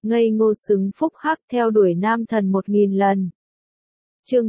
ngây ngô xứng phúc hắc theo đuổi nam thần 1000 lần. Chương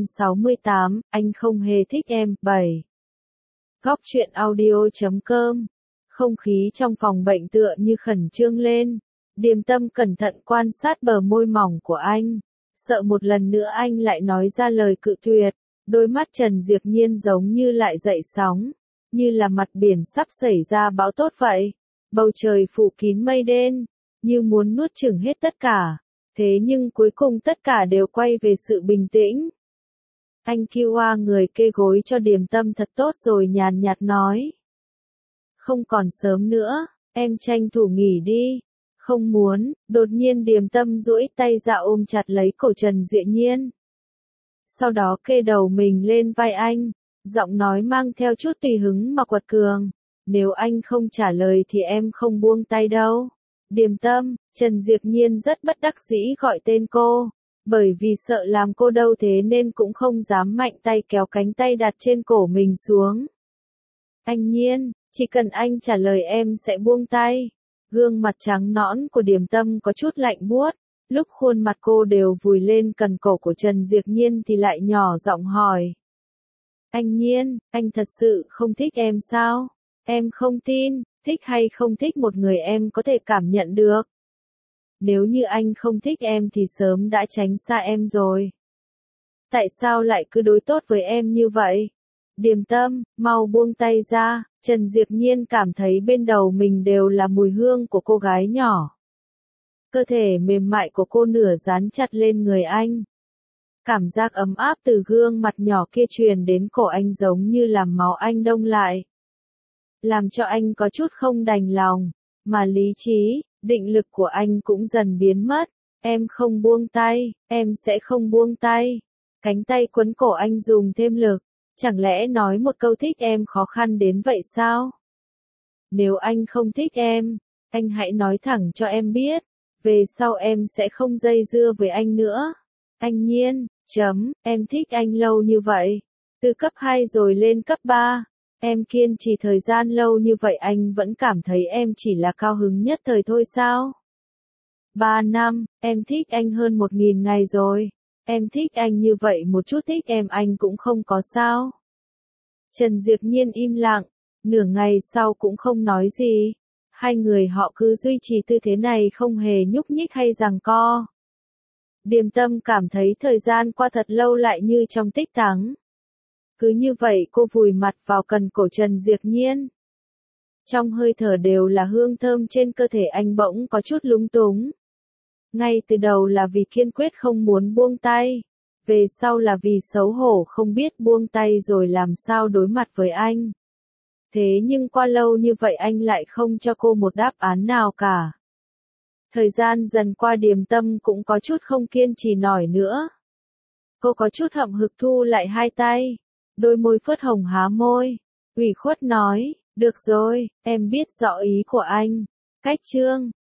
168, anh không hề thích em. 7. Góc truyện audio.com. Không khí trong phòng bệnh tựa như khẩn trương lên. Điềm Tâm cẩn thận quan sát bờ môi mỏng của anh, sợ một lần nữa anh lại nói ra lời cự tuyệt. Đôi mắt Trần Diệp Nhiên giống như lại dậy sóng, như là mặt biển sắp xảy ra bão tốt vậy. Bầu trời phủ kín mây đen, như muốn nuốt chửng hết tất cả. Thế nhưng cuối cùng tất cả đều quay về sự bình tĩnh. Anh kêu người kê gối cho Điềm Tâm thật tốt rồi nhàn nhạt nói. Không còn sớm nữa, em tranh thủ nghỉ đi. Không muốn. Đột nhiên Điềm Tâm duỗi tay ra ôm chặt lấy cổ Trần Diệp Nhiên. Sau đó kê đầu mình lên vai anh, giọng nói mang theo chút tùy hứng mà quật cường. Nếu anh không trả lời thì em không buông tay đâu. Điềm Tâm, Trần Diệp Nhiên rất bất đắc dĩ gọi tên cô. Bởi vì sợ làm cô đau thế nên cũng không dám mạnh tay kéo cánh tay đặt trên cổ mình xuống. Anh Nhiên, chỉ cần anh trả lời em sẽ buông tay. Gương mặt trắng nõn của Điềm Tâm có chút lạnh buốt. Lúc khuôn mặt cô đều vùi lên cần cổ của Trần Diệp Nhiên thì lại nhỏ giọng hỏi. Anh Nhiên, anh thật sự không thích em sao? Em không tin, thích hay không thích một người em có thể cảm nhận được. Nếu như anh không thích em thì sớm đã tránh xa em rồi. Tại sao lại cứ đối tốt với em như vậy? Điềm Tâm, mau buông tay ra. Trần Diệp Nhiên cảm thấy bên đầu mình đều là mùi hương của cô gái nhỏ. Cơ thể mềm mại của cô nửa dán chặt lên người anh. Cảm giác ấm áp từ gương mặt nhỏ kia truyền đến cổ anh giống như làm máu anh đông lại. Làm cho anh có chút không đành lòng, mà lý trí, định lực của anh cũng dần biến mất. Em không buông tay, em sẽ không buông tay. Cánh tay quấn cổ anh dùng thêm lực. Chẳng lẽ nói một câu thích em khó khăn đến vậy sao? Nếu anh không thích em, anh hãy nói thẳng cho em biết. Về sau em sẽ không dây dưa với anh nữa. Anh Nhiên, em thích anh lâu như vậy. Từ cấp 2 rồi lên cấp 3. Em kiên trì thời gian lâu như vậy anh vẫn cảm thấy em chỉ là cao hứng nhất thời thôi sao? 3 năm, em thích anh hơn 1000 ngày rồi. Em thích anh như vậy một chút thích em anh cũng không có sao. Trần Diệp Nhiên im lặng, nửa ngày sau cũng không nói gì. Hai người họ cứ duy trì tư thế này không hề nhúc nhích hay giằng co. Điềm Tâm cảm thấy thời gian qua thật lâu lại như trong tích tắc. Cứ như vậy cô vùi mặt vào cần cổ Trần Diệp Nhiên. Trong hơi thở đều là hương thơm trên cơ thể anh bỗng có chút lúng túng. Ngay từ đầu là vì kiên quyết không muốn buông tay. Về sau là vì xấu hổ không biết buông tay rồi làm sao đối mặt với anh. Thế nhưng qua lâu như vậy anh lại không cho cô một đáp án nào cả. Thời gian dần qua Điềm Tâm cũng có chút không kiên trì nổi nữa. Cô có chút hậm hực thu lại hai tay. Đôi môi phớt hồng há môi. Ủy khuất nói, được rồi, em biết rõ ý của anh. Cách chương